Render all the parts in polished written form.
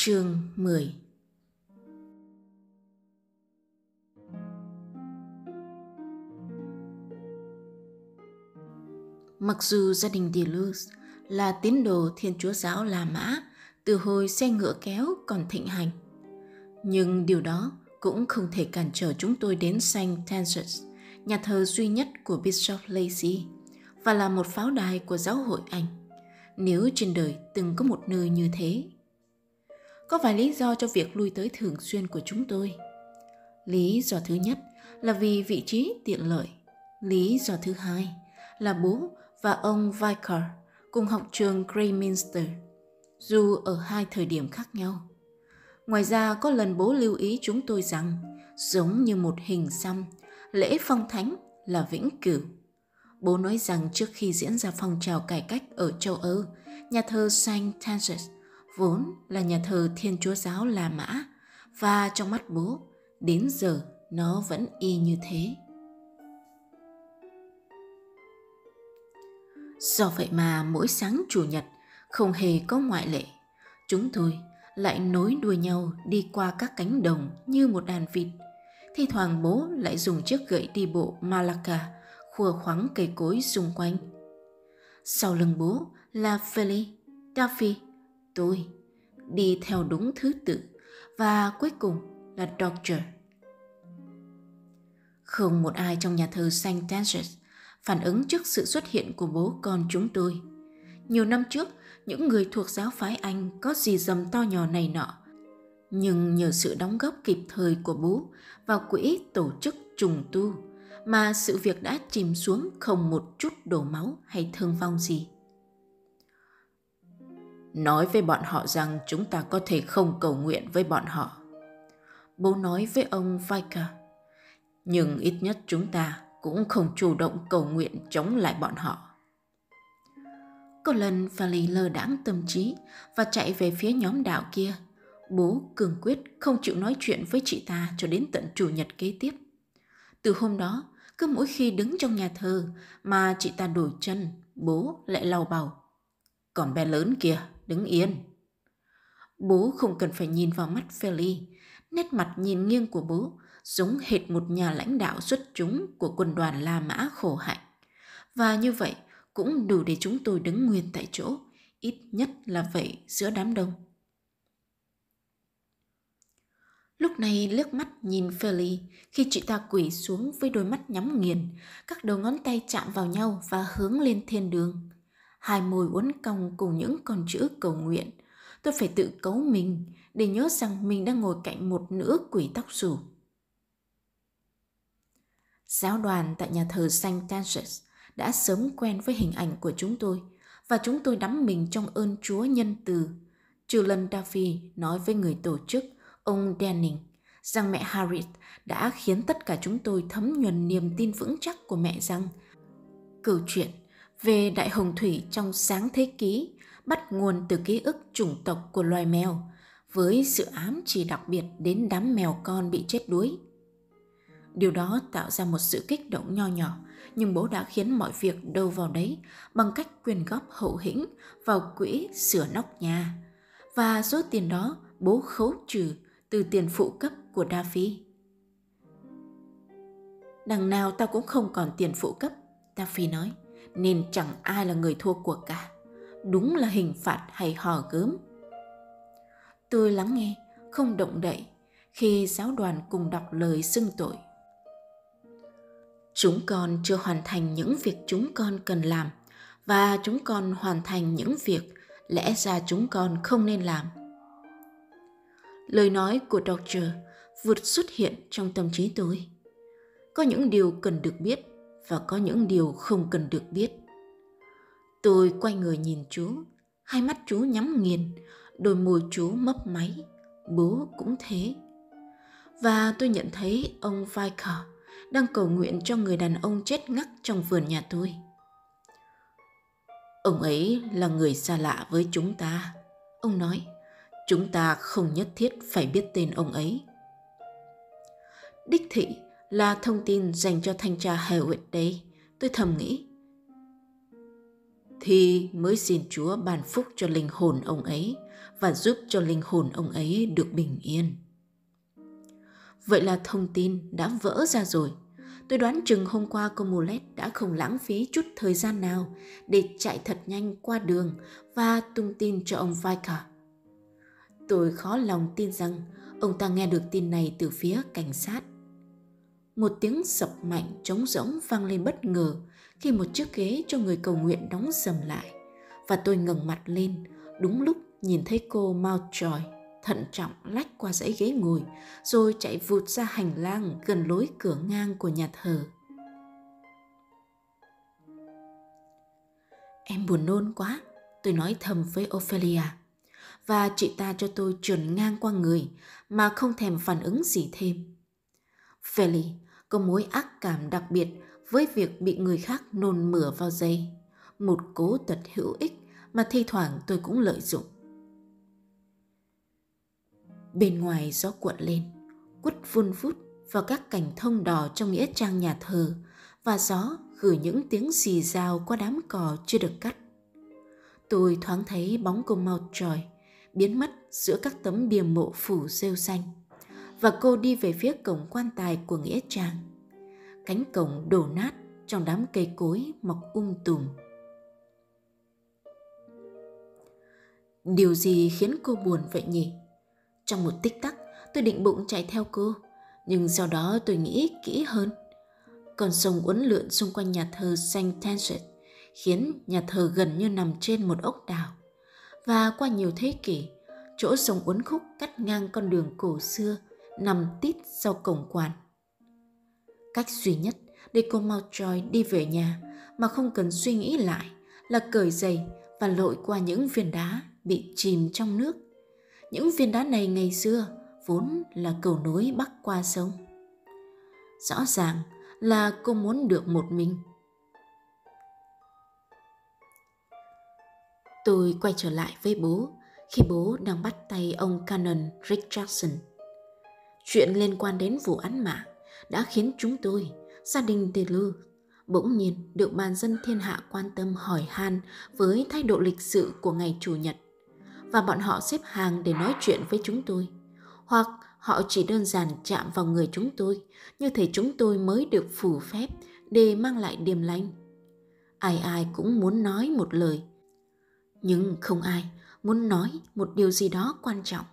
Chương 10. Mặc dù gia đình Deleuze là tín đồ Thiên Chúa giáo La Mã từ hồi xe ngựa kéo còn thịnh hành, nhưng điều đó cũng không thể cản trở chúng tôi đến Saint Tencius, nhà thờ duy nhất của Bishop Lacy và là một pháo đài của giáo hội Anh, nếu trên đời từng có một nơi như thế. Có vài lý do cho việc lui tới thường xuyên của chúng tôi. Lý do thứ nhất là vì vị trí tiện lợi. Lý do thứ hai là bố và ông Vicar cùng học trường Greyminster, dù ở hai thời điểm khác nhau. Ngoài ra có lần bố lưu ý chúng tôi rằng, giống như một hình xăm, lễ phong thánh là vĩnh cửu. Bố nói rằng trước khi diễn ra phong trào cải cách ở châu Âu, nhà thờ Saint Tencius vốn là nhà thờ Thiên Chúa giáo La Mã, và trong mắt bố, đến giờ nó vẫn y như thế. Do vậy mà mỗi sáng Chủ nhật, không hề có ngoại lệ, chúng tôi lại nối đuôi nhau đi qua các cánh đồng như một đàn vịt. Thi thoảng bố lại dùng chiếc gậy đi bộ Malacca khua khoắng cây cối xung quanh. Sau lưng bố là Philly, Duffy, tôi, đi theo đúng thứ tự, và cuối cùng là Dodger. Không một ai trong nhà thờ Saint Tencius phản ứng trước sự xuất hiện của bố con chúng tôi. Nhiều năm trước, những người thuộc giáo phái Anh có gì dầm to nhỏ này nọ, nhưng nhờ sự đóng góp kịp thời của bố vào quỹ tổ chức trùng tu mà sự việc đã chìm xuống không một chút đổ máu hay thương vong gì. Nói với bọn họ rằng chúng ta có thể không cầu nguyện với bọn họ, bố nói với ông Vicar, nhưng ít nhất chúng ta cũng không chủ động cầu nguyện chống lại bọn họ. Có lần Valley lơ đãng tâm trí và chạy về phía nhóm đạo kia. Bố cương quyết không chịu nói chuyện với chị ta cho đến tận Chủ nhật kế tiếp. Từ hôm đó, cứ mỗi khi đứng trong nhà thờ mà chị ta đổi chân, bố lại lau bào: "Còn bé lớn kìa, đứng yên." Bố không cần phải nhìn vào mắt Philly. Nét mặt nhìn nghiêng của bố giống hệt một nhà lãnh đạo xuất chúng của quân đoàn La Mã khổ hạnh. Và như vậy cũng đủ để chúng tôi đứng nguyên tại chỗ, ít nhất là vậy giữa đám đông. Lúc này liếc mắt nhìn Philly khi chị ta quỳ xuống với đôi mắt nhắm nghiền, các đầu ngón tay chạm vào nhau và hướng lên thiên đường. Hai môi uốn cong cùng những con chữ cầu nguyện. Tôi phải tự cấu mình để nhớ rằng mình đang ngồi cạnh một nữ quỷ tóc xù. Giáo đoàn tại nhà thờ Saint Tencius đã sớm quen với hình ảnh của chúng tôi, và chúng tôi đắm mình trong ơn Chúa nhân từ. Trừ lần Duffy nói với người tổ chức, ông Denning, rằng mẹ Harriet đã khiến tất cả chúng tôi thấm nhuần niềm tin vững chắc của mẹ rằng câu chuyện về đại hồng thủy trong sáng thế kỷ bắt nguồn từ ký ức chủng tộc của loài mèo, với sự ám chỉ đặc biệt đến đám mèo con bị chết đuối. Điều đó tạo ra một sự kích động nho nhỏ, nhưng bố đã khiến mọi việc đâu vào đấy bằng cách quyên góp hậu hĩnh vào quỹ sửa nóc nhà, và số tiền đó bố khấu trừ từ tiền phụ cấp của Duffy. Đằng nào tao cũng không còn tiền phụ cấp, Duffy nói, nên chẳng ai là người thua cuộc cả. Đúng là hình phạt hay hò gớm. Tôi lắng nghe, không động đậy, khi giáo đoàn cùng đọc lời xưng tội. Chúng con chưa hoàn thành những việc chúng con cần làm, và chúng con hoàn thành những việc lẽ ra chúng con không nên làm. Lời nói của Dodger vụt xuất hiện trong tâm trí tôi. Có những điều cần được biết và có những điều không cần được biết. Tôi quay người nhìn chú, hai mắt chú nhắm nghiền, đôi môi chú mấp máy, bố cũng thế. Và tôi nhận thấy ông Vicar đang cầu nguyện cho người đàn ông chết ngắt trong vườn nhà tôi. Ông ấy là người xa lạ với chúng ta, ông nói. Chúng ta không nhất thiết phải biết tên ông ấy. Đích thị là thông tin dành cho thanh tra Hewitt đấy, tôi thầm nghĩ. thì mới xin Chúa ban phúc cho linh hồn ông ấy và giúp cho linh hồn ông ấy được bình yên. Vậy là thông tin đã vỡ ra rồi. Tôi đoán chừng hôm qua cô Mulet đã không lãng phí chút thời gian nào để chạy thật nhanh qua đường và tung tin cho ông Vicar. Tôi khó lòng tin rằng ông ta nghe được tin này từ phía cảnh sát. Một tiếng sập mạnh trống rỗng vang lên bất ngờ khi một chiếc ghế cho người cầu nguyện đóng sầm lại, và tôi ngẩng mặt lên đúng lúc nhìn thấy cô Mountjoy thận trọng lách qua dãy ghế ngồi rồi chạy vụt ra hành lang gần lối cửa ngang của nhà thờ. Em buồn nôn quá, tôi nói thầm với Ophelia, và chị ta cho tôi trườn ngang qua người mà không thèm phản ứng gì thêm. Feli có mối ác cảm đặc biệt với việc bị người khác nôn mửa vào giày, một cố tật hữu ích mà thi thoảng tôi cũng lợi dụng. Bên ngoài gió cuộn lên, quất vun vút vào các cành thông đỏ trong nghĩa trang nhà thờ, và gió gửi những tiếng xì rào qua đám cỏ chưa được cắt. Tôi thoáng thấy bóng cô Mountjoy biến mất giữa các tấm bia mộ phủ rêu xanh, và cô đi về phía cổng quan tài của nghĩa trang. Cánh cổng đổ nát trong đám cây cối mọc tùm. Điều gì khiến cô buồn vậy nhỉ? Trong một tích tắc, tôi định bụng chạy theo cô, nhưng sau đó tôi nghĩ kỹ hơn. Con sông uốn lượn xung quanh nhà thờ Saint Tancred khiến nhà thờ gần như nằm trên một ốc đảo, và qua nhiều thế kỷ, chỗ sông uốn khúc cắt ngang con đường cổ xưa nằm tít sau cổng quan. Cách duy nhất để cô Mountjoy đi về nhà mà không cần suy nghĩ lại là cởi giày và lội qua những viên đá bị chìm trong nước. Những viên đá này ngày xưa vốn là cầu nối bắc qua sông. Rõ ràng là cô muốn được một mình. Tôi quay trở lại với bố khi bố đang bắt tay ông Canon Richardson. Chuyện liên quan đến vụ án mạng đã khiến chúng tôi, gia đình Deleuze, bỗng nhiên được bàn dân thiên hạ quan tâm hỏi han với thái độ lịch sự của ngày Chủ nhật, và bọn họ xếp hàng để nói chuyện với chúng tôi, hoặc họ chỉ đơn giản chạm vào người chúng tôi như thể chúng tôi mới được phù phép để mang lại điềm lành. Ai ai cũng muốn nói một lời, nhưng không ai muốn nói một điều gì đó quan trọng.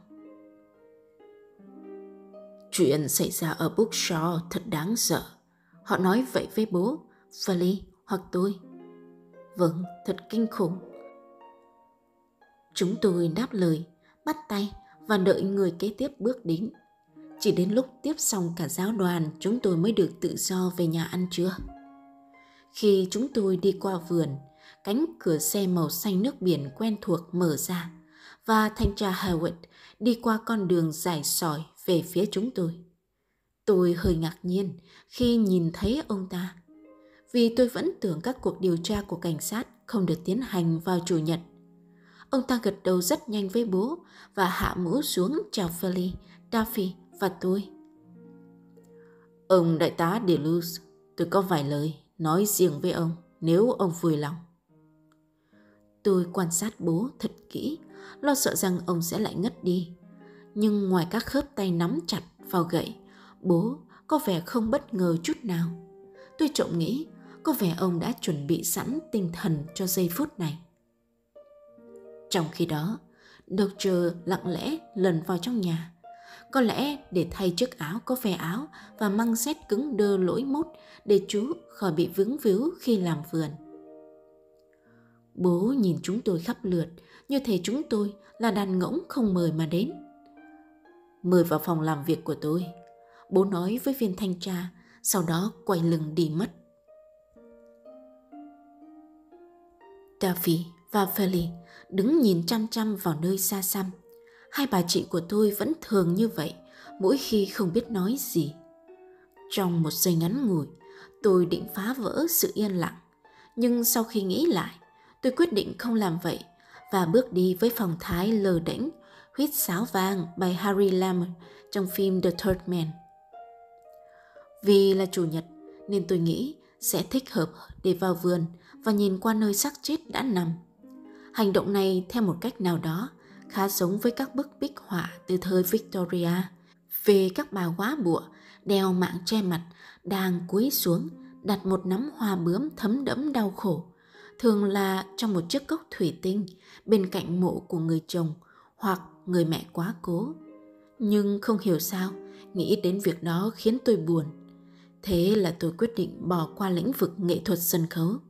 Chuyện xảy ra ở Bookshaw thật đáng sợ, họ nói vậy với bố, Feli hoặc tôi. Vâng, thật kinh khủng. Chúng tôi đáp lời, bắt tay và đợi người kế tiếp bước đến. Chỉ đến lúc tiếp xong cả giáo đoàn, chúng tôi mới được tự do về nhà ăn trưa. Khi chúng tôi đi qua vườn, cánh cửa xe màu xanh nước biển quen thuộc mở ra, và thanh tra Howard đi qua con đường dài sỏi về phía chúng tôi. Tôi hơi ngạc nhiên khi nhìn thấy ông ta, vì tôi vẫn tưởng các cuộc điều tra của cảnh sát không được tiến hành vào Chủ nhật. Ông ta gật đầu rất nhanh với bố và hạ mũ xuống chào Feli, Duffy và tôi. Ông đại tá Deleuze, tôi có vài lời nói riêng với ông nếu ông vui lòng. Tôi quan sát bố thật kỹ, lo sợ rằng ông sẽ lại ngất đi. Nhưng ngoài các khớp tay nắm chặt vào gậy, bố có vẻ không bất ngờ chút nào. Tôi trộm nghĩ có vẻ ông đã chuẩn bị sẵn tinh thần cho giây phút này. Trong khi đó, Dr. lặng lẽ lần vào trong nhà, có lẽ để thay chiếc áo có ve áo và măng xét cứng đơ lỗi mốt để chú khỏi bị vướng víu khi làm vườn. Bố nhìn chúng tôi khắp lượt như thể chúng tôi là đàn ngỗng không mời mà đến. Mời vào phòng làm việc của tôi, bố nói với viên thanh tra, sau đó quay lưng đi mất. Duffy và Feli đứng nhìn chăm chăm vào nơi xa xăm. Hai bà chị của tôi vẫn thường như vậy, mỗi khi không biết nói gì. Trong một giây ngắn ngủi, tôi định phá vỡ sự yên lặng, nhưng sau khi nghĩ lại, tôi quyết định không làm vậy và bước đi với phong thái lờ đễnh, huýt sáo vang bài Harry Lammer trong phim The Third Man. Vì là Chủ nhật nên tôi nghĩ sẽ thích hợp để vào vườn và nhìn qua nơi xác chết đã nằm. Hành động này theo một cách nào đó khá giống với các bức bích họa từ thời Victoria về các bà góa bụa đeo mạng che mặt đang cúi xuống đặt một nắm hoa bướm thấm đẫm đau khổ, thường là trong một chiếc cốc thủy tinh bên cạnh mộ của người chồng hoặc người mẹ quá cố. Nhưng không hiểu sao, nghĩ đến việc đó khiến tôi buồn. Thế là tôi quyết định bỏ qua lĩnh vực nghệ thuật sân khấu.